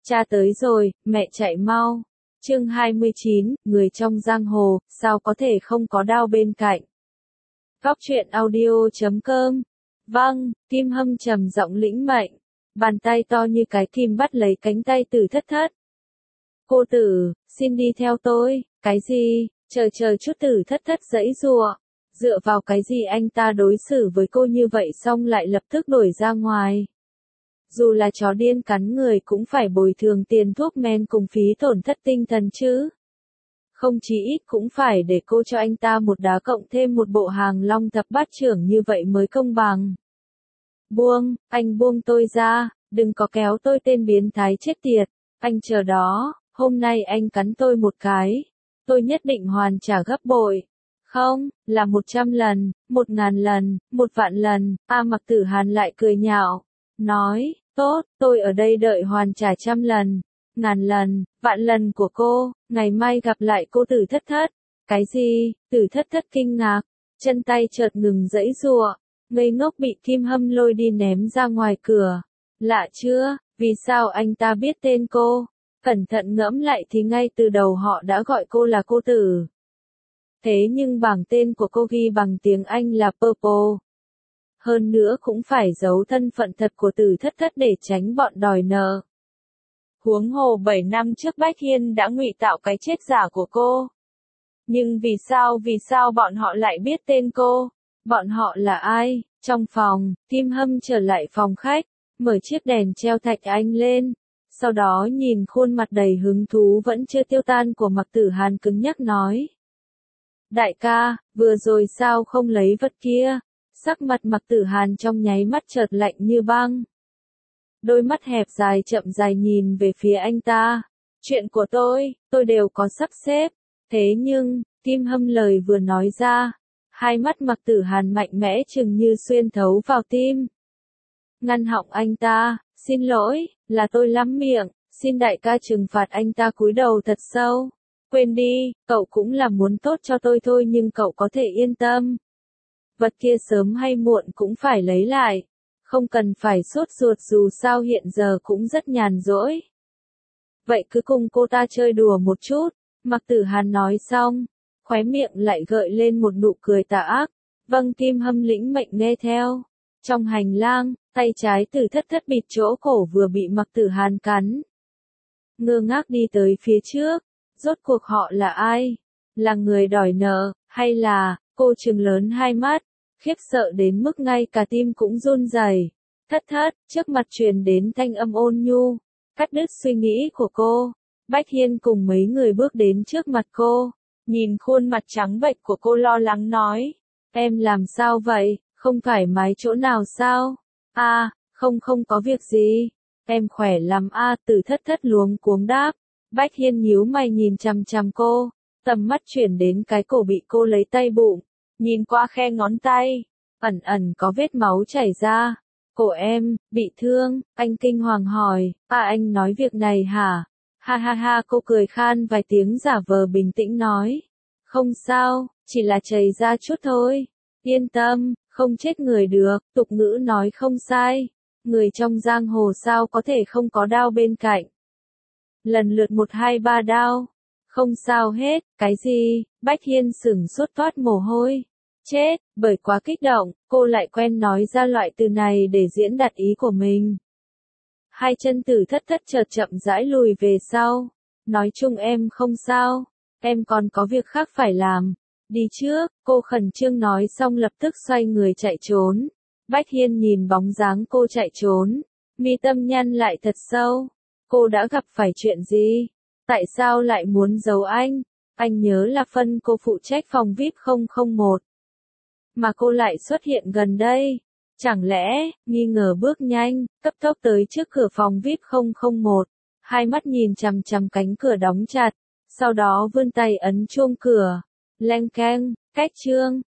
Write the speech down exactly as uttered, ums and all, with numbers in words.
Cha tới rồi, mẹ chạy mau. Chương hai mươi chín, người trong giang hồ, sao có thể không có đao bên cạnh. Góc truyện audio chấm com. Vâng, Kim Hâm trầm giọng lĩnh mệnh. Bàn tay to như cái kim bắt lấy cánh tay Tử Thất Thất. Cô tử, xin đi theo tôi. Cái gì? Chờ chờ chút. Tử Thất Thất giãy giụa. Dựa vào cái gì anh ta đối xử với cô như vậy xong lại lập tức đuổi ra ngoài. Dù là chó điên cắn người cũng phải bồi thường tiền thuốc men cùng phí tổn thất tinh thần chứ. Không chí ít cũng phải để cô cho anh ta một đá cộng thêm một bộ hàng long thập bát trưởng như vậy mới công bằng. Buông, anh buông tôi ra, đừng có kéo tôi tên biến thái chết tiệt, anh chờ đó, hôm nay anh cắn tôi một cái, tôi nhất định hoàn trả gấp bội. Không, là một trăm lần, một ngàn lần, một vạn lần. A Mặc Tử Hàn lại cười nhạo, nói, tốt, tôi ở đây đợi hoàn trả trăm lần, ngàn lần, vạn lần của cô, ngày mai gặp lại cô. Tử Thất Thất. Cái gì? Tử Thất Thất kinh ngạc, chân tay chợt ngừng giãy giụa, ngây ngốc bị Kim Hâm lôi đi ném ra ngoài cửa. Lạ chưa, vì sao anh ta biết tên cô? Cẩn thận ngẫm lại thì ngay từ đầu họ đã gọi cô là cô tử. Thế nhưng bảng tên của cô ghi bằng tiếng Anh là Purple. Hơn nữa cũng phải giấu thân phận thật của Tử Thất Thất để tránh bọn đòi nợ. Huống hồ bảy năm trước Bách Hiên đã ngụy tạo cái chết giả của cô. Nhưng vì sao vì sao bọn họ lại biết tên cô? Bọn họ là ai? Trong phòng, Kim Hâm trở lại phòng khách, mở chiếc đèn treo thạch anh lên. Sau đó nhìn khuôn mặt đầy hứng thú vẫn chưa tiêu tan của Mặc Tử Hàn cứng nhắc nói. Đại ca, vừa rồi sao không lấy vật kia? Sắc mặt Mặc Tử Hàn trong nháy mắt chợt lạnh như băng. Đôi mắt hẹp dài chậm dài nhìn về phía anh ta. Chuyện của tôi, tôi đều có sắp xếp. Thế nhưng, Kim Hâm lời vừa nói ra, hai mắt Mặc Tử Hàn mạnh mẽ chừng như xuyên thấu vào tim. Ngăn họng anh ta, xin lỗi, là tôi lắm miệng, xin đại ca trừng phạt. Anh ta cúi đầu thật sâu. Quên đi, cậu cũng là muốn tốt cho tôi thôi nhưng cậu có thể yên tâm. Vật kia sớm hay muộn cũng phải lấy lại. Không cần phải sốt ruột dù sao hiện giờ cũng rất nhàn rỗi. Vậy cứ cùng cô ta chơi đùa một chút. Mặc Tử Hàn nói xong, khóe miệng lại gợi lên một nụ cười tà ác. Vâng. Kim Hâm lĩnh mệnh nghe theo. Trong hành lang, tay trái Tử Thất Thất bịt chỗ cổ vừa bị Mặc Tử Hàn cắn. Ngơ ngác đi tới phía trước. Rốt cuộc họ là ai? Là người đòi nợ, hay là, cô trừng lớn hai mắt, khiếp sợ đến mức ngay cả tim cũng run rẩy. Thất Thất, trước mặt truyền đến thanh âm ôn nhu, cắt đứt suy nghĩ của cô. Bách Hiên cùng mấy người bước đến trước mặt cô, nhìn khuôn mặt trắng bệch của cô lo lắng nói. Em làm sao vậy, không thoải mái chỗ nào sao? A, à, không không có việc gì, em khỏe lắm a. À, Tử Thất Thất luống cuống đáp. Bách Hiên nhíu mày nhìn chằm chằm cô, tầm mắt chuyển đến cái cổ bị cô lấy tay bụng, nhìn qua khe ngón tay, ẩn ẩn có vết máu chảy ra. Cổ em, bị thương, anh kinh hoàng hỏi, à anh nói việc này hả? Ha ha ha. Cô cười khan vài tiếng giả vờ bình tĩnh nói, không sao, chỉ là chảy ra chút thôi, yên tâm, không chết người được. Tục ngữ nói không sai, người trong giang hồ sao có thể không có đao bên cạnh. Lần lượt một hai ba đao. Không sao hết. Cái gì? Bách Hiên sửng sốt toát mồ hôi. Chết, bởi quá kích động, cô lại quen nói ra loại từ này để diễn đạt ý của mình. Hai chân Tử Thất Thất chợt chậm rãi lùi về sau. Nói chung em không sao, em còn có việc khác phải làm. Đi trước, cô khẩn trương nói xong lập tức xoay người chạy trốn. Bách Hiên nhìn bóng dáng cô chạy trốn, mi tâm nhăn lại thật sâu. Cô đã gặp phải chuyện gì? Tại sao lại muốn giấu anh? Anh nhớ là phân cô phụ trách phòng vi ai pi không không một. Mà cô lại xuất hiện gần đây. Chẳng lẽ, nghi ngờ bước nhanh, cấp tốc tới trước cửa phòng vi ai pi không không một. Hai mắt nhìn chằm chằm cánh cửa đóng chặt. Sau đó vươn tay ấn chuông cửa. Leng keng, cách chương.